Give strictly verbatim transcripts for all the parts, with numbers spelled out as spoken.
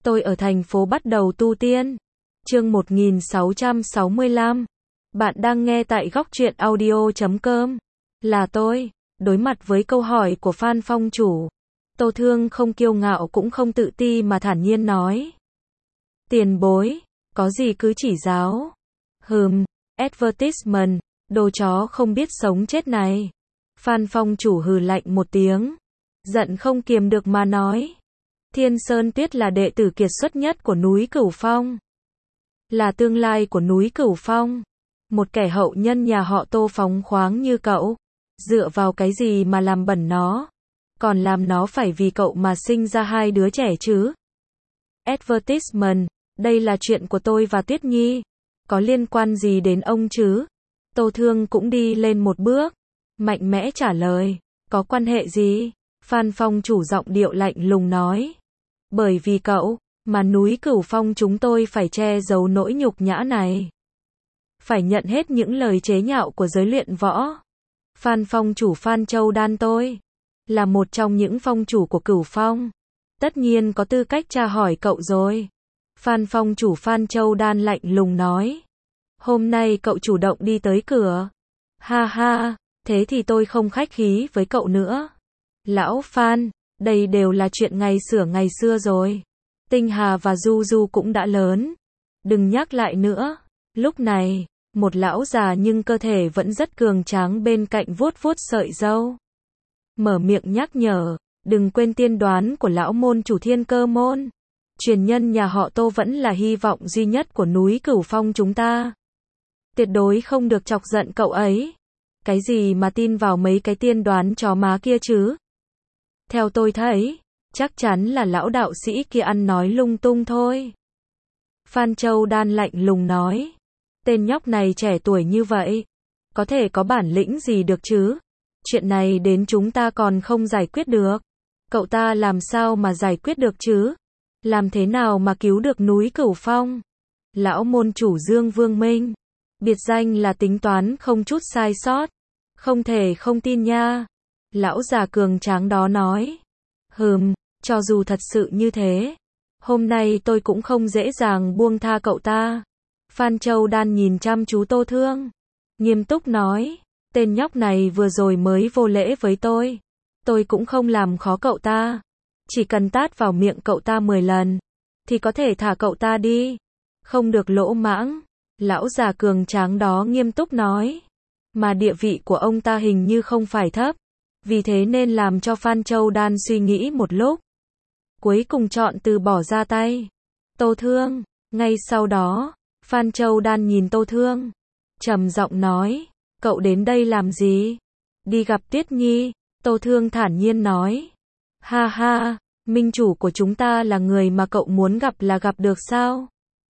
Tôi ở thành phố bắt đầu tu tiên. Chương một nghìn sáu trăm sáu mươi lăm. Bạn đang nghe tại góc truyện audio chấm com. Là tôi. Đối mặt với câu hỏi của Phan Phong chủ, Tô Thương không kiêu ngạo cũng không tự ti mà thản nhiên nói. Tiền bối, có gì cứ chỉ giáo. Hừm, advertisement, đồ chó không biết sống chết này. Phan Phong chủ hừ lạnh một tiếng, giận không kiềm được mà nói. Thiên Sơn Tuyết là đệ tử kiệt xuất nhất của núi Cửu Phong, là tương lai của núi Cửu Phong. Một kẻ hậu nhân nhà họ Tô phóng khoáng như cậu, dựa vào cái gì mà làm bẩn nó, còn làm nó phải vì cậu mà sinh ra hai đứa trẻ chứ. Advertisement, đây là chuyện của tôi và Tuyết Nhi, có liên quan gì đến ông chứ? Tô Thương cũng đi lên một bước, mạnh mẽ trả lời, có quan hệ gì? Phan Phong chủ giọng điệu lạnh lùng nói. Bởi vì cậu, mà núi Cửu Phong chúng tôi phải che giấu nỗi nhục nhã này. Phải nhận hết những lời chế nhạo của giới luyện võ. Phan Phong chủ Phan Châu Đan tôi, là một trong những phong chủ của Cửu Phong. Tất nhiên có tư cách tra hỏi cậu rồi. Phan Phong chủ Phan Châu Đan lạnh lùng nói. Hôm nay cậu chủ động đi tới cửa. Ha ha, thế thì tôi không khách khí với cậu nữa. Lão Phan, đây đều là chuyện ngày xưa ngày xưa rồi. Tinh Hà và Du Du cũng đã lớn. Đừng nhắc lại nữa. Lúc này, một lão già nhưng cơ thể vẫn rất cường tráng bên cạnh vuốt vuốt sợi râu, mở miệng nhắc nhở, đừng quên tiên đoán của lão môn chủ Thiên Cơ môn. Truyền nhân nhà họ Tô vẫn là hy vọng duy nhất của núi Cửu Phong chúng ta. Tuyệt đối không được chọc giận cậu ấy. Cái gì mà tin vào mấy cái tiên đoán chó má kia chứ? Theo tôi thấy, chắc chắn là lão đạo sĩ kia ăn nói lung tung thôi. Phan Châu Đan lạnh lùng nói. Tên nhóc này trẻ tuổi như vậy, có thể có bản lĩnh gì được chứ? Chuyện này đến chúng ta còn không giải quyết được. Cậu ta làm sao mà giải quyết được chứ? Làm thế nào mà cứu được núi Cửu Phong? Lão môn chủ Dương Vương Minh, biệt danh là tính toán không chút sai sót. Không thể không tin nha. Lão già cường tráng đó nói. Hừm, cho dù thật sự như thế, hôm nay tôi cũng không dễ dàng buông tha cậu ta. Phan Châu Đan nhìn chăm chú Tô Thương, nghiêm túc nói, tên nhóc này vừa rồi mới vô lễ với tôi. Tôi cũng không làm khó cậu ta. Chỉ cần tát vào miệng cậu ta mười lần, thì có thể thả cậu ta đi. Không được lỗ mãng. Lão già cường tráng đó nghiêm túc nói. Mà địa vị của ông ta hình như không phải thấp. Vì thế nên làm cho Phan Châu Đan suy nghĩ một lúc. Cuối cùng chọn từ bỏ ra tay. Tô Thương. Ngay sau đó, Phan Châu Đan nhìn Tô Thương, trầm giọng nói, cậu đến đây làm gì? Đi gặp Tuyết Nhi. Tô Thương thản nhiên nói. Ha ha, minh chủ của chúng ta là người mà cậu muốn gặp là gặp được sao?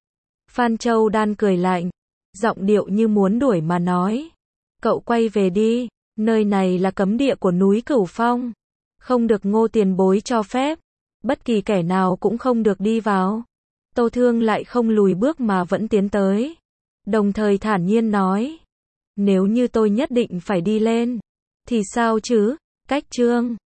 Phan Châu Đan cười lạnh, giọng điệu như muốn đuổi mà nói. Cậu quay về đi, nơi này là cấm địa của núi Cửu Phong. Không được Ngô tiền bối cho phép. Bất kỳ kẻ nào cũng không được đi vào. Tô Thương lại không lùi bước mà vẫn tiến tới. Đồng thời thản nhiên nói. Nếu như tôi nhất định phải đi lên, thì sao chứ? Cách chương